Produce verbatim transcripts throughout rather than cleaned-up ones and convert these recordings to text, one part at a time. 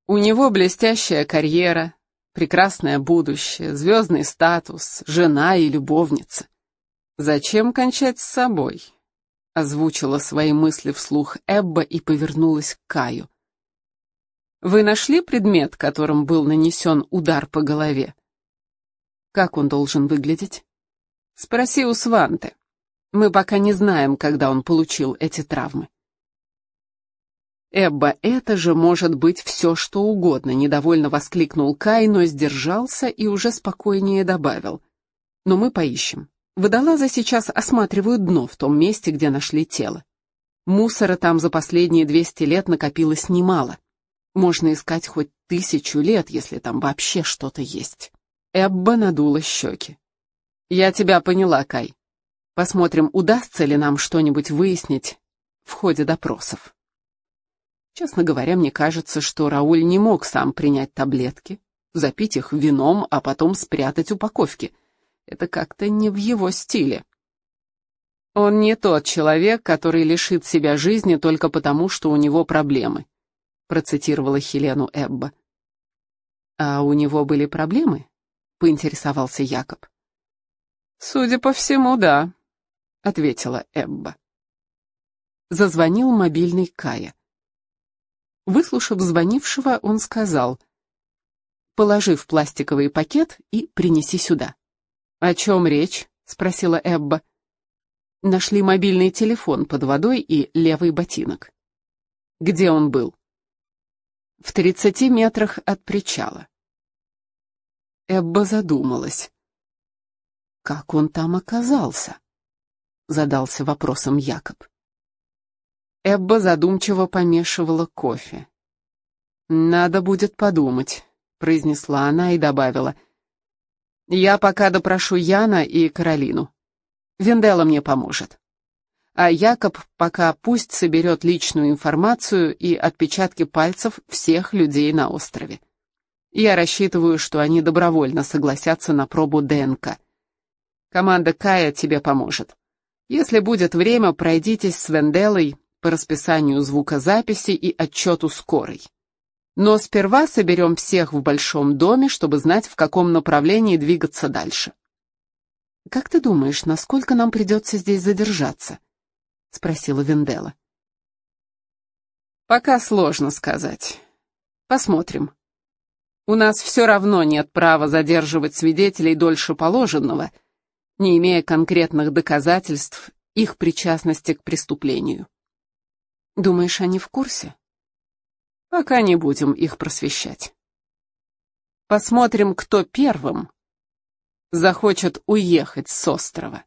У него блестящая карьера, прекрасное будущее, звездный статус, жена и любовница. Зачем кончать с собой? Озвучила свои мысли вслух Эбба и повернулась к Каю. Вы нашли предмет, которым был нанесен удар по голове? Как он должен выглядеть? Спроси у Сванте. Мы пока не знаем, когда он получил эти травмы. Эбба, это же может быть все, что угодно, недовольно воскликнул Кай, но сдержался и уже спокойнее добавил. Но мы поищем. Водолазы сейчас осматривают дно в том месте, где нашли тело. Мусора там за последние двести лет накопилось немало. Можно искать хоть тысячу лет, если там вообще что-то есть. Эбба надула щеки. Я тебя поняла, Кай. Посмотрим, удастся ли нам что-нибудь выяснить в ходе допросов. Честно говоря, мне кажется, что Рауль не мог сам принять таблетки, запить их вином, а потом спрятать упаковки. Это как-то не в его стиле. Он не тот человек, который лишит себя жизни только потому, что у него проблемы, процитировала Хелену Эбба. А у него были проблемы? Поинтересовался Якоб. Судя по всему, да, ответила Эбба. Зазвонил мобильный Кая. Выслушав звонившего, он сказал: «Положи в пластиковый пакет и принеси сюда». «О чем речь?» — спросила Эбба. Нашли мобильный телефон под водой и левый ботинок. Где он был? В тридцати метрах от причала. Эбба задумалась. «Как он там оказался?» — задался вопросом Якоб. Эбба задумчиво помешивала кофе. «Надо будет подумать», — произнесла она и добавила. «Я пока допрошу Яна и Каролину. Венделла мне поможет. А Якоб пока пусть соберет личную информацию и отпечатки пальцев всех людей на острове. Я рассчитываю, что они добровольно согласятся на пробу ДНК. Команда Кая тебе поможет. Если будет время, пройдитесь с Венделлой по расписанию звукозаписи и отчету скорой. Но сперва соберем всех в большом доме, чтобы знать, в каком направлении двигаться дальше». «Как ты думаешь, насколько нам придется здесь задержаться?» — спросила Венделла. «Пока сложно сказать. Посмотрим. У нас все равно нет права задерживать свидетелей дольше положенного, не имея конкретных доказательств их причастности к преступлению». «Думаешь, они в курсе?» «Пока не будем их просвещать. Посмотрим, кто первым захочет уехать с острова».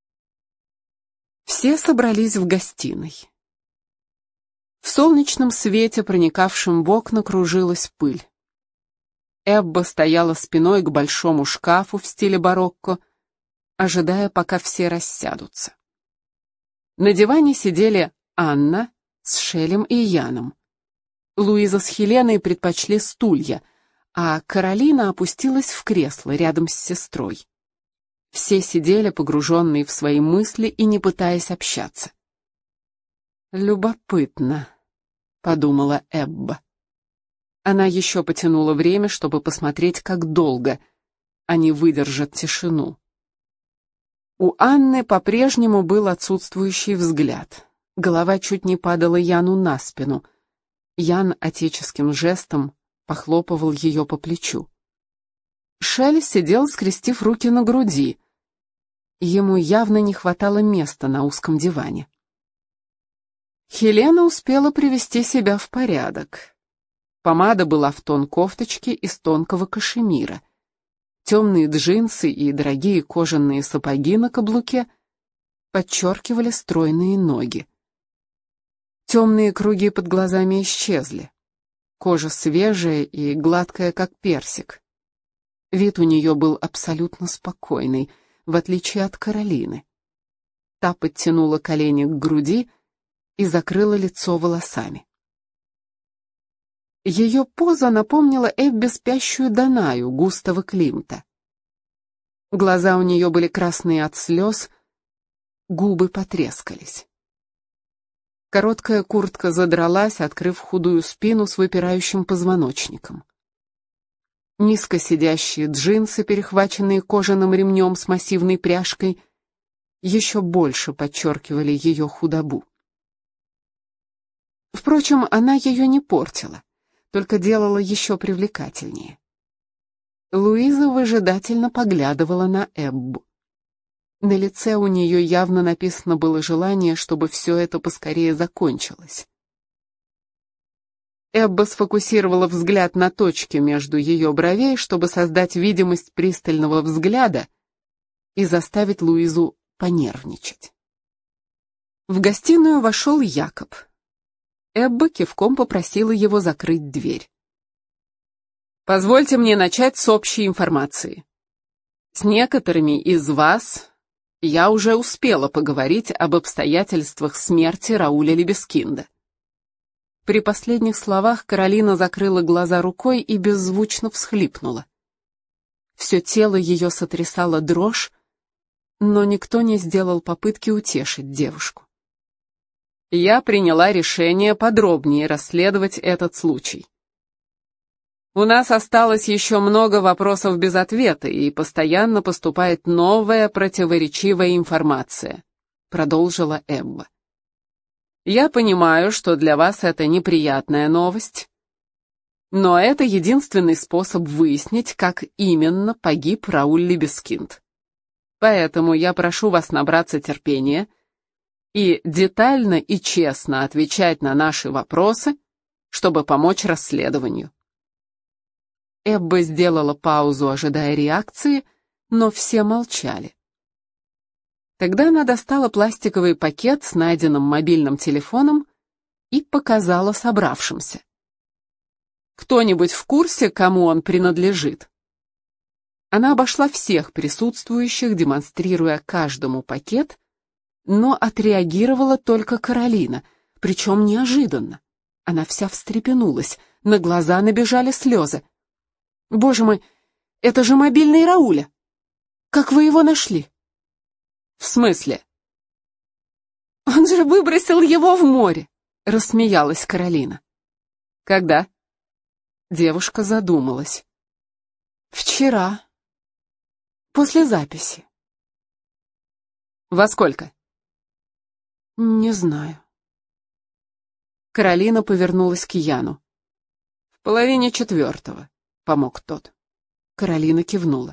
Все собрались в гостиной. В солнечном свете, проникавшем в окна, кружилась пыль. Эбба стояла спиной к большому шкафу в стиле барокко, ожидая, пока все рассядутся. На диване сидели Анна с Шелем и Яном. Луиза с Хеленой предпочли стулья, а Каролина опустилась в кресло рядом с сестрой. Все сидели, погруженные в свои мысли и не пытаясь общаться. «Любопытно», — подумала Эбба. Она еще потянула время, чтобы посмотреть, как долго они выдержат тишину. У Анны по-прежнему был отсутствующий взгляд. Голова чуть не падала Яну на спину. Ян отеческим жестом похлопывал ее по плечу. Шель сидел, скрестив руки на груди. Ему явно не хватало места на узком диване. Хелена успела привести себя в порядок. Помада была в тон кофточки из тонкого кашемира. Темные джинсы и дорогие кожаные сапоги на каблуке подчеркивали стройные ноги. Темные круги под глазами исчезли. Кожа свежая и гладкая, как персик. Вид у нее был абсолютно спокойный, в отличие от Каролины. Та подтянула колени к груди и закрыла лицо волосами. Ее поза напомнила Эббе спящую Данаю Густава Климта. Глаза у нее были красные от слез, губы потрескались. Короткая куртка задралась, открыв худую спину с выпирающим позвоночником. Низко сидящие джинсы, перехваченные кожаным ремнем с массивной пряжкой, еще больше подчеркивали ее худобу. Впрочем, она ее не портила, только делала еще привлекательнее. Луиза выжидательно поглядывала на Эббу. На лице у нее явно написано было желание, чтобы все это поскорее закончилось. Эбба сфокусировала взгляд на точке между ее бровей, чтобы создать видимость пристального взгляда и заставить Луизу понервничать. В гостиную вошел Якоб. Эбба кивком попросила его закрыть дверь. «Позвольте мне начать с общей информации. С некоторыми из вас я уже успела поговорить об обстоятельствах смерти Рауля Либескинда». При последних словах Каролина закрыла глаза рукой и беззвучно всхлипнула. Все тело ее сотрясало дрожь, но никто не сделал попытки утешить девушку. Я приняла решение подробнее расследовать этот случай. У нас осталось еще много вопросов без ответа, и постоянно поступает новая противоречивая информация, продолжила Эбба. Я понимаю, что для вас это неприятная новость, но это единственный способ выяснить, как именно погиб Рауль Либескинд. Поэтому я прошу вас набраться терпения и детально и честно отвечать на наши вопросы, чтобы помочь расследованию. Эбба сделала паузу, ожидая реакции, но все молчали. Тогда она достала пластиковый пакет с найденным мобильным телефоном и показала собравшимся. «Кто-нибудь в курсе, кому он принадлежит?» Она обошла всех присутствующих, демонстрируя каждому пакет, но отреагировала только Каролина, причем неожиданно. Она вся встрепенулась, на глаза набежали слезы. «Боже мой, это же мобильный Рауля! Как вы его нашли?» «В смысле?» «Он же выбросил его в море!» — рассмеялась Каролина. «Когда?» Девушка задумалась. «Вчера. После записи». «Во сколько?» «Не знаю». Каролина повернулась к Яну. «В половине четвертого», — помог тот. Каролина кивнула.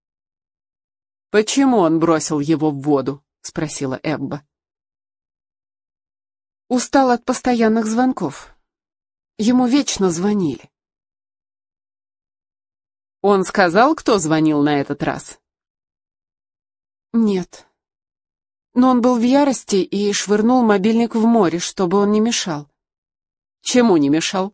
«Почему он бросил его в воду?» — спросила Эбба. «Устал от постоянных звонков. Ему вечно звонили». «Он сказал, кто звонил на этот раз?» «Нет. Но он был в ярости и швырнул мобильник в море, чтобы он не мешал». «Чему не мешал?»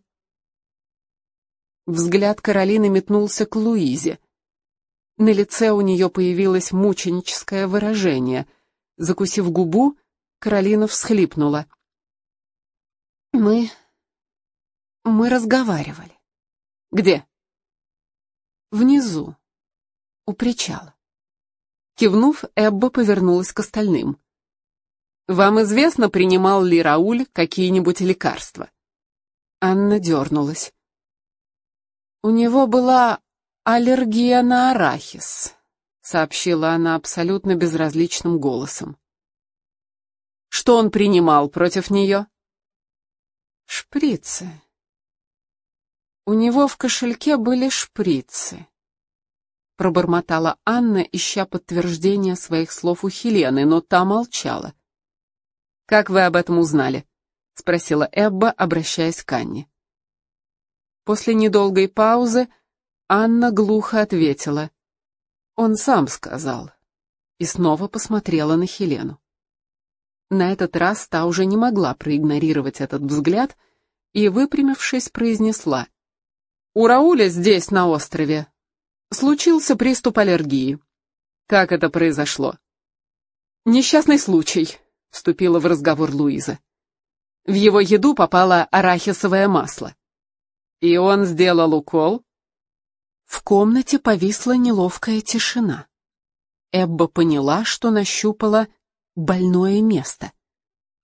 Взгляд Каролины метнулся к Луизе. На лице у нее появилось мученическое выражение. Закусив губу, Каролина всхлипнула. «Мы... мы разговаривали». «Где?» «Внизу, у причала». Кивнув, Эбба повернулась к остальным. «Вам известно, принимал ли Рауль какие-нибудь лекарства?» Анна дернулась. «У него была аллергия на арахис», — сообщила она абсолютно безразличным голосом. «Что он принимал против нее?» «Шприцы. У него в кошельке были шприцы», — пробормотала Анна, ища подтверждения своих слов у Хелены, но та молчала. «Как вы об этом узнали?» — спросила Эбба, обращаясь к Анне. После недолгой паузы Анна глухо ответила. «Он сам сказал», и снова посмотрела на Хелену. На этот раз та уже не могла проигнорировать этот взгляд и, выпрямившись, произнесла. «У Рауля здесь, на острове, случился приступ аллергии. Как это произошло?» «Несчастный случай», — вступила в разговор Луиза. «В его еду попало арахисовое масло. И он сделал укол?» В комнате повисла неловкая тишина. Эбба поняла, что нащупала больное место.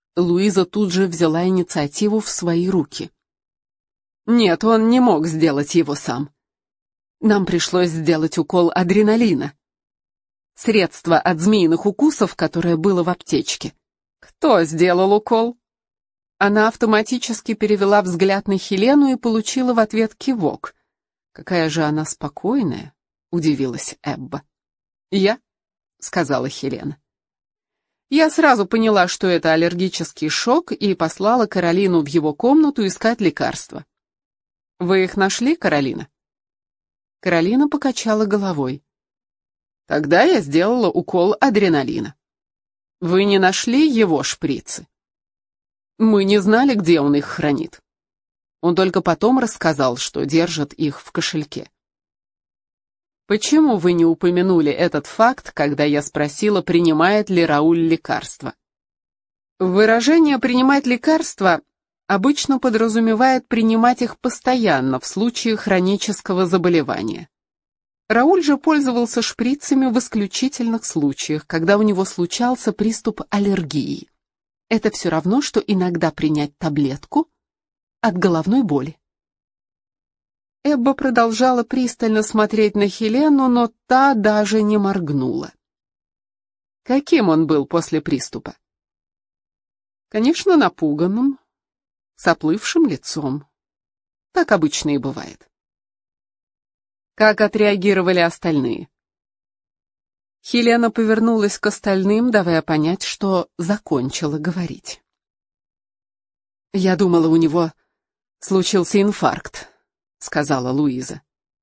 Луиза тут же взяла инициативу в свои руки. Нет, он не мог сделать его сам. Нам пришлось сделать укол адреналина. Средство от змеиных укусов, которое было в аптечке. Кто сделал укол? Она автоматически перевела взгляд на Хелену и получила в ответ кивок. Какая же она спокойная, удивилась Эбба. Я, сказала Хелена. Я сразу поняла, что это аллергический шок, и послала Каролину в его комнату искать лекарства. Вы их нашли, Каролина? Каролина покачала головой. Тогда я сделала укол адреналина. Вы не нашли его шприцы? Мы не знали, где он их хранит. Он только потом рассказал, что держит их в кошельке. Почему вы не упомянули этот факт, когда я спросила, принимает ли Рауль лекарства? Выражение «принимать лекарства» обычно подразумевает принимать их постоянно в случае хронического заболевания. Рауль же пользовался шприцами в исключительных случаях, когда у него случался приступ аллергии. Это все равно, что иногда принять таблетку от головной боли. Эбба продолжала пристально смотреть на Хелену, но та даже не моргнула. Каким он был после приступа? Конечно, напуганным, с оплывшим лицом. Так обычно и бывает. Как отреагировали остальные? Хелена повернулась к остальным, давая понять, что закончила говорить. «Я думала, у него случился инфаркт», — сказала Луиза.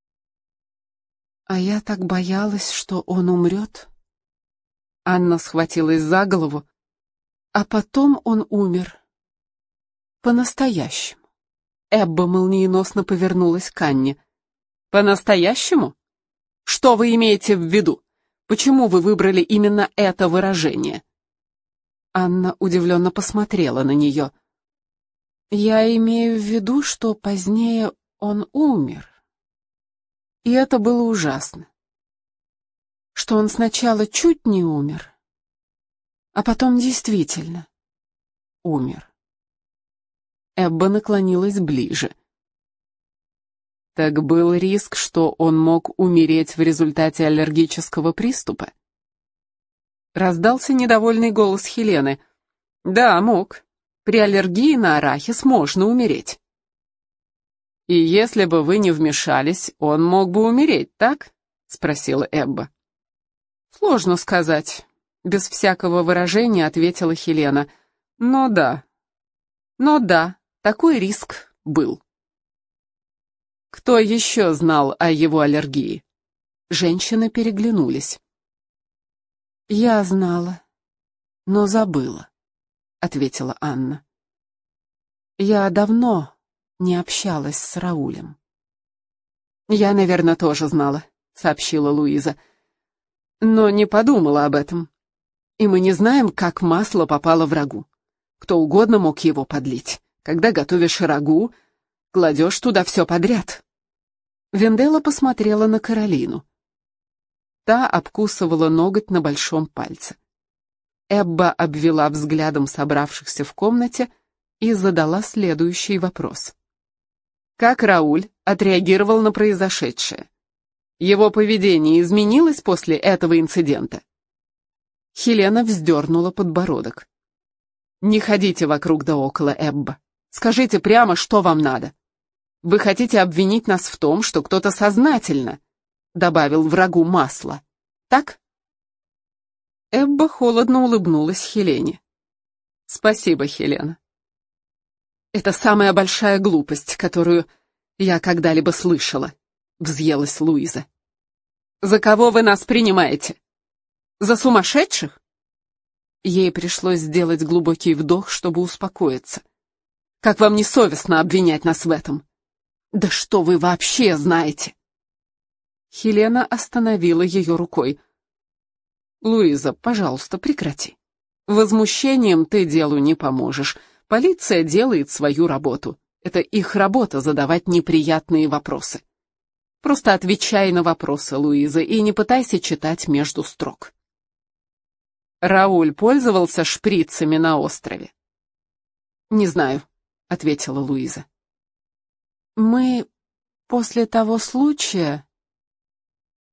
«А я так боялась, что он умрет». Анна схватилась за голову, а потом он умер. По-настоящему. Эбба молниеносно повернулась к Анне. «По-настоящему? Что вы имеете в виду? Почему вы выбрали именно это выражение?» Анна удивленно посмотрела на нее. «Я имею в виду, что позднее он умер. И это было ужасно. Что он сначала чуть не умер, а потом действительно умер». Эбба наклонилась ближе. Так был риск, что он мог умереть в результате аллергического приступа? Раздался недовольный голос Хелены. Да, мог. При аллергии на арахис можно умереть. И если бы вы не вмешались, он мог бы умереть, так? Спросила Эбба. Сложно сказать. Без всякого выражения ответила Хелена. Но да. Но да, такой риск был. Кто еще знал о его аллергии? Женщины переглянулись. «Я знала, но забыла», — ответила Анна. «Я давно не общалась с Раулем». «Я, наверное, тоже знала», — сообщила Луиза. «Но не подумала об этом. И мы не знаем, как масло попало в рагу. Кто угодно мог его подлить. Когда готовишь рагу, кладешь туда все подряд». Венделла посмотрела на Каролину. Та обкусывала ноготь на большом пальце. Эбба обвела взглядом собравшихся в комнате и задала следующий вопрос. Как Рауль отреагировал на произошедшее? Его поведение изменилось после этого инцидента? Хелена вздернула подбородок. «Не ходите вокруг да около, Эбба. Скажите прямо, что вам надо. Вы хотите обвинить нас в том, что кто-то сознательно добавил в рагу масло, так?» Эбба холодно улыбнулась Хелене. «Спасибо, Хелена. Это самая большая глупость, которую я когда-либо слышала», — взъелась Луиза. «За кого вы нас принимаете? За сумасшедших?» Ей пришлось сделать глубокий вдох, чтобы успокоиться. «Как вам не совестно обвинять нас в этом? Да что вы вообще знаете?» Хелена остановила ее рукой. «Луиза, пожалуйста, прекрати. Возмущением ты делу не поможешь. Полиция делает свою работу. Это их работа задавать неприятные вопросы. Просто отвечай на вопросы, Луиза, и не пытайся читать между строк». Рауль пользовался шприцами на острове? «Не знаю», — ответила Луиза. «Мы после того случая